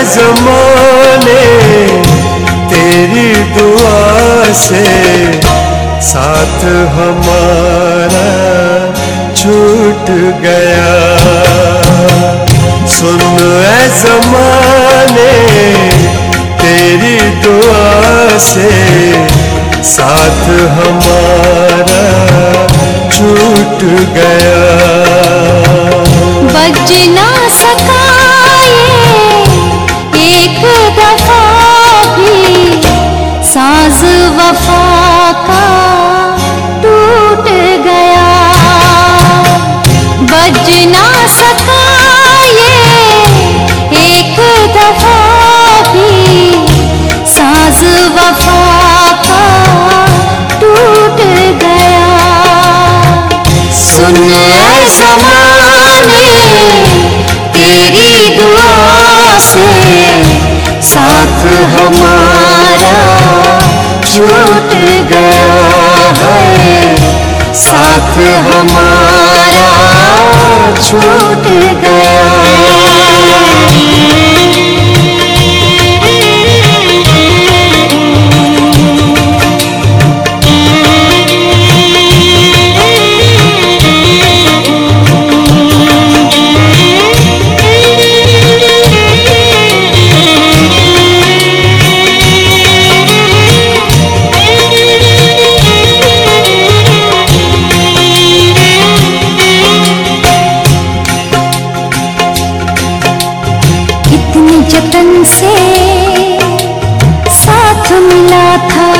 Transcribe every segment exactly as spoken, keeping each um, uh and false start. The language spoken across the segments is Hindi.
ज़माने तेरी दुआ से साथ हमारा छूट गया। सुन ऐ ज़माने तेरी दुआ से साथ हमारा छूट गया। बज ना सका ये एक दफा भी साज वफा का टूट गया। बज ना सका ये एक दफा भी साज वफा का टूट गया। सुन ऐ ज़माने तेरी दुआ से साथ हमारा छूट गया है। साथ हमारा छूट गया। जतन से साथ मिला था,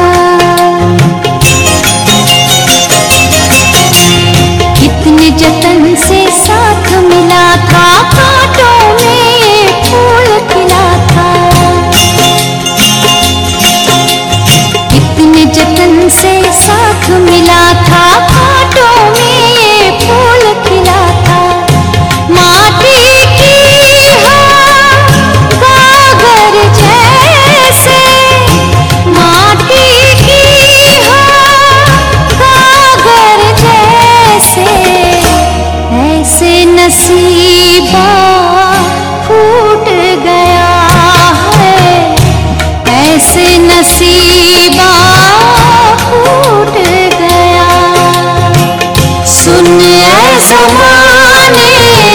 कितने जतन से साथ मिला था। कांटों में फूल खिला था, कितने जतन से साथ मिला था। कांटों में फूल खिला था। माटी नसीबा फूट गया है, ऐसे नसीबा फूट गया। सुन ऐ ज़माने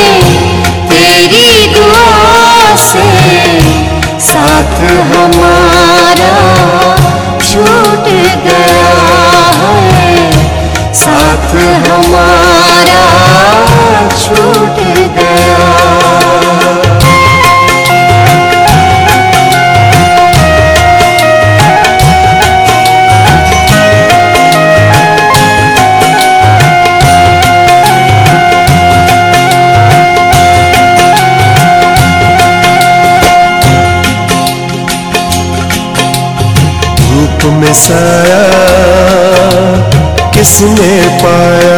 तेरी दुआ से साथ हमारा छूट गया है। साथ हमारा छूट गया। धूप में साया किसने पाया,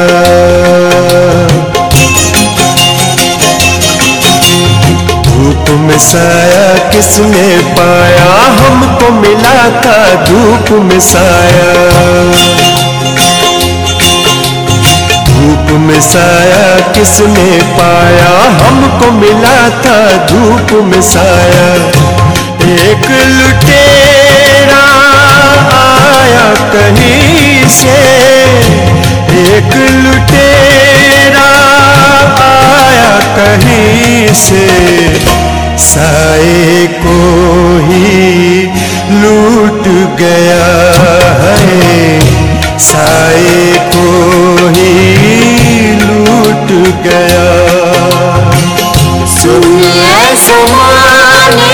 धूप में साया किसने पाया। हमको मिला था धूप में साया, धूप में साया किसने पाया। हमको मिला था धूप में साया। एक लुटेरा आया कहीं से, एक लुटेरा आया कहीं से। साए को ही लूट गया है, साए को ही लूट गया। सुन ऐ ज़माने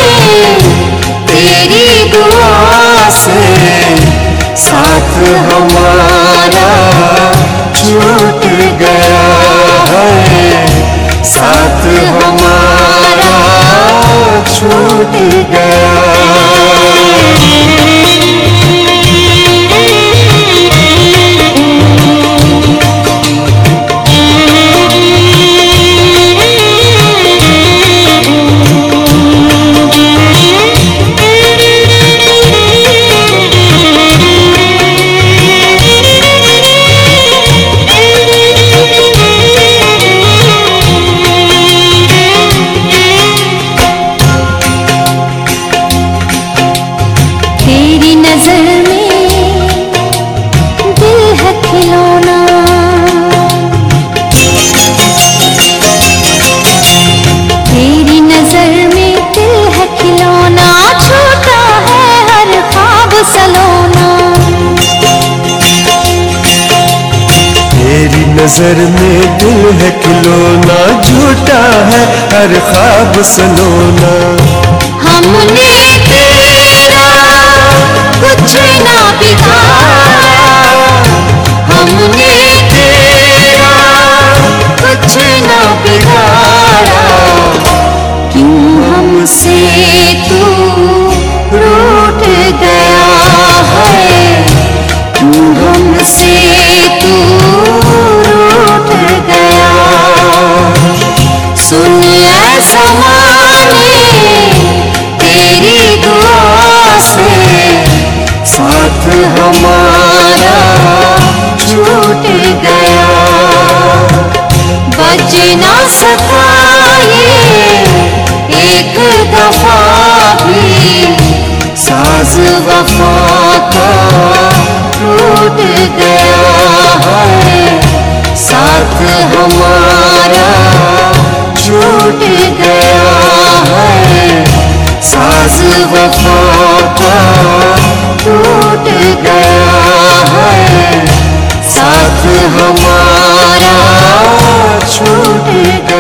तेरी दुआ से साथ हमारा छूट गया है। साथ हमारा छूट गया। नजर में दिल है खिलौना, झूठा है हर ख्वाब सलोना। हमने तेरा कुछ ना बिगाड़ा, हमने तेरा कुछ ना बिगाड़ा। क्यों हमसे तू रूठ गया है, क्यों हमसे तू रूठ गया। सुन ऐ ज़माने तेरी दुआ से, साथ हमारा छूट गया। बज ना सका ये एक दफा भी, साज वफा का टूट गया है। साथ हमारा छूट गया है, साज वफा का टूट गया है। साथ हमारा छूट गया।